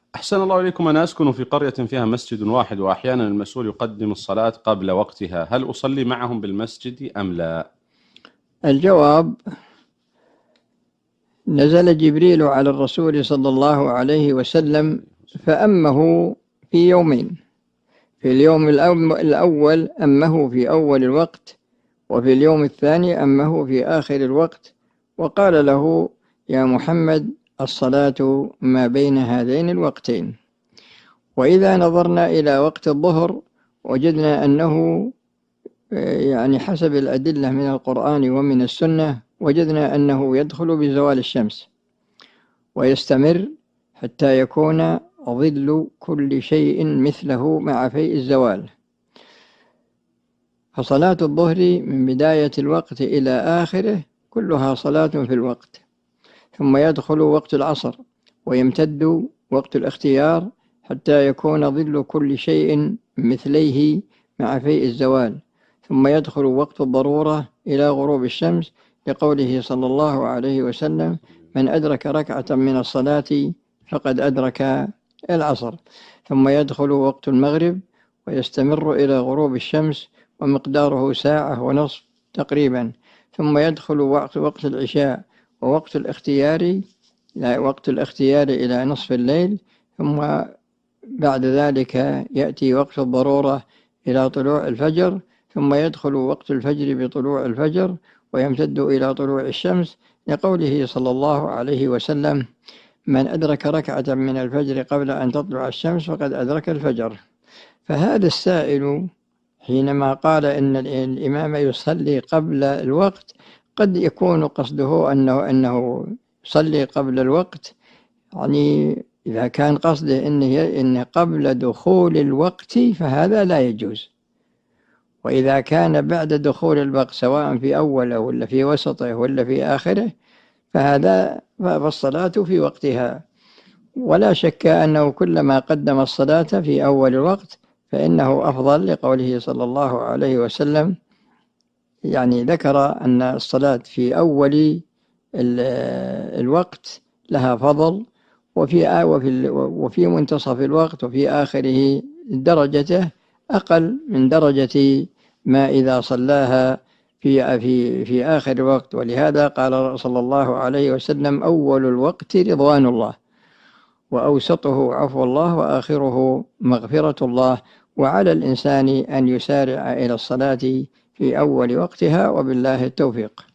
أحسن الله إليكم. أنا أسكن في قرية فيها مسجد واحد، وأحيانا المسؤول يقدم الصلاة قبل وقتها، هل أصلي معهم بالمسجد أم لا؟ الجواب: نزل جبريل على الرسول صلى الله عليه وسلم فأمه في يومين. في اليوم الأول أمه في أول الوقت، وفي اليوم الثاني أمه في آخر الوقت، وقال له: يا محمد، الصلاة ما بين هذين الوقتين. وإذا نظرنا إلى وقت الظهر وجدنا أنه يعني حسب الأدلة من القرآن ومن السنة وجدنا أنه يدخل بزوال الشمس ويستمر حتى يكون ظل كل شيء مثله مع فيء الزوال. فصلاة الظهر من بداية الوقت إلى آخره كلها صلاة في الوقت، ثم يدخل وقت العصر ويمتد وقت الاختيار حتى يكون ظل كل شيء مثليه مع فيء الزوال، ثم يدخل وقت الضرورة إلى غروب الشمس، لقوله صلى الله عليه وسلم: من أدرك ركعة من الصلاة فقد أدرك العصر. ثم يدخل وقت المغرب ويستمر إلى غروب الشمس، ومقداره ساعة ونصف تقريبا. ثم يدخل وقت العشاء ووقت الاختيار إلى نصف الليل. ثم بعد ذلك يأتي وقت الضرورة إلى طلوع الفجر، ثم يدخل وقت الفجر بطلوع الفجر ويمتد إلى طلوع الشمس، لقوله صلى الله عليه وسلم: من أدرك ركعة من الفجر قبل أن تطلع الشمس فقد أدرك الفجر. فهذا السائل حينما قال إن الإمام يصلي قبل الوقت قد يكون قصده أنه يصلي قبل الوقت، يعني إذا كان قصده إن قبل دخول الوقت فهذا لا يجوز، وإذا كان بعد دخول الوقت سواء في أوله ولا في وسطه ولا في آخره فالصلاة في وقتها. ولا شك أنه كلما قدم الصلاة في أول الوقت فإنه أفضل، لقوله صلى الله عليه وسلم، يعني ذكر أن الصلاة في أول الوقت لها فضل، وفي منتصف الوقت وفي آخره درجته أقل من درجة ما إذا صلاها في آخر الوقت. ولهذا قال صلى الله عليه وسلم: أول الوقت رضوان الله، وأوسطه عفو الله، وآخره مغفرة الله. وعلى الإنسان أن يسارع إلى الصلاة في أول وقتها، وبالله التوفيق.